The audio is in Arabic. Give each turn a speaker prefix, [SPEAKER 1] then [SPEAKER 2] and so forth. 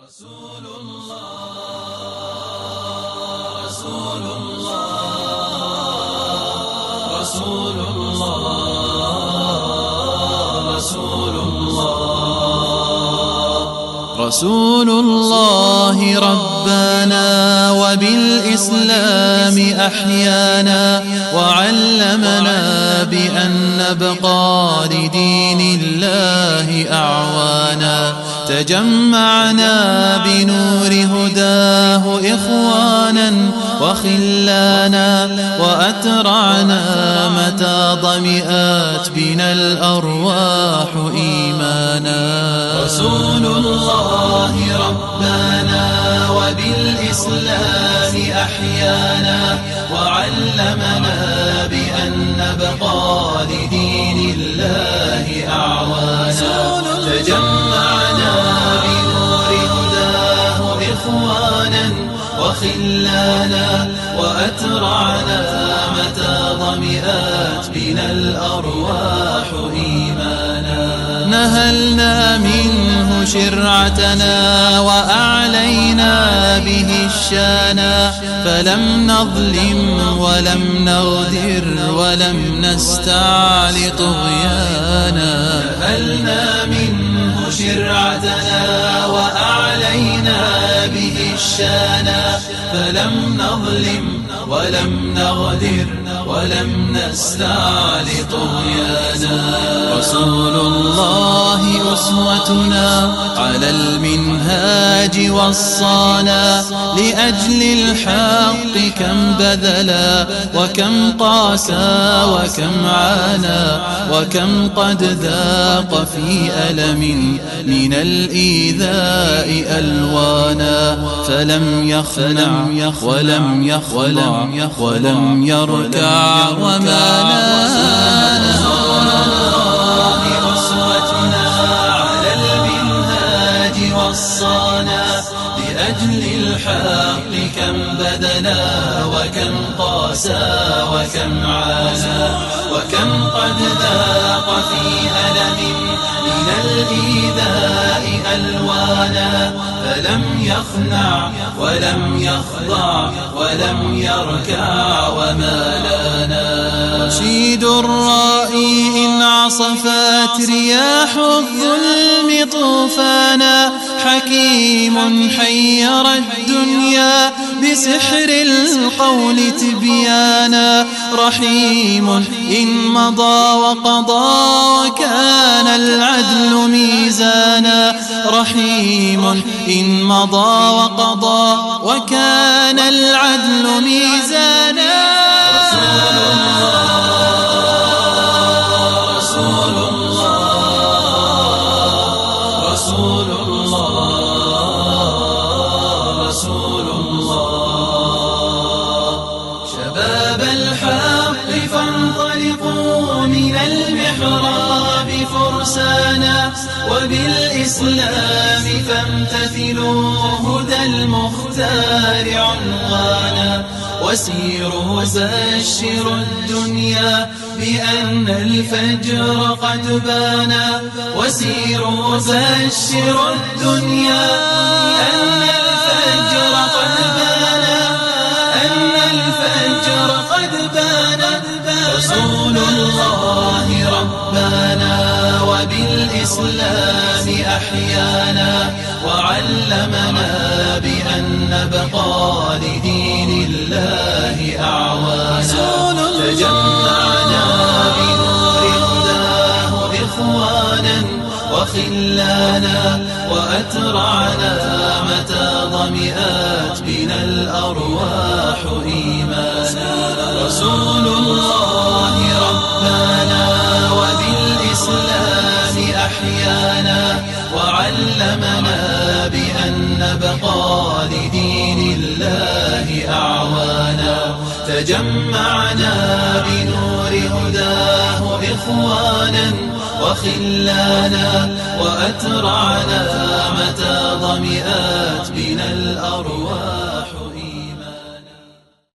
[SPEAKER 1] رسول الله رسول الله رسول الله رسول الله رسول الله ربنا وبالإسلام أحيانا وعلمنا بأن نبقى لدين الله أعوانا تجمعنا بنور هداه إخوانا وخلانا وأترعنا متى ضمئات بنا الأرواح إيمانا رسول الله ربنا وبالإسلام أحيانا وعلمنا بأن نبقى لدين الله أعوانا تجمعنا بنور هداه إخوانا وخلانا وأترعنا متى ضمئات بنا الأرواح إيمانا نهلنا منه شرعتنا وأعلينا به الشانا فلم نظلم ولم نغدر ولم نستعل طغيانا نهلنا منه شرعتنا وأعلينا به الشانا فلم نظلم ولم نغدر ولم نستعل طغيانا رسول الله أسوتنا على المنهاج وصانا لأجل الحق كم بذلا وكم قاسى وكم عانى وكم قد ذاق في ألم من الإيذاء ألوانا فلم يخنع ولم يخضع ولم يركع وما نال رسول الله أسوتنا على المنهاج وصانا لأجل الحق كم بذلا وكم قاسى وكم عانى وكم قد ذاق في ألم من الإيذاء ألوانا فلم يخنع ولم يخضع ولم يركع وما لانا رشيد الرائي إن عصفت رياح الظلم طوفانا حكيم حير الدنيا بسحر القول تبيانا رحيم إن مضى وقضى وكان العدل ميزانا رحيم إن مضى وقضى وكان العدل ميزانا رسول الله رسول الله رسول الله رسول الله شباب الحق فانطلقوا من المحراب فرسانا وبالإسلام فامتثلوا هدى المختار عنوانا وسيروا بشروا الدنيا بأن الفجر قد بانا وسيروا بشروا الدنيا بأن الفجر قد بانا أن الفجر قد بانا رسول الله ربنا وبالإسلام أحيانا وعلمنا بأن نبقى لدين الله أعوانا تجمعنا بنور هداه إخوانا وخلانا وأترعنا متى ضمئات بنا الأرواح إيمانا رسول الله ربنا وبالإسلام أحيانا وعلمنا بأن نبقى لدين الله أعوانا تجمعنا بنور هداه إخوانا وخلانا وأترعنا متى ضمئات بنا الأرض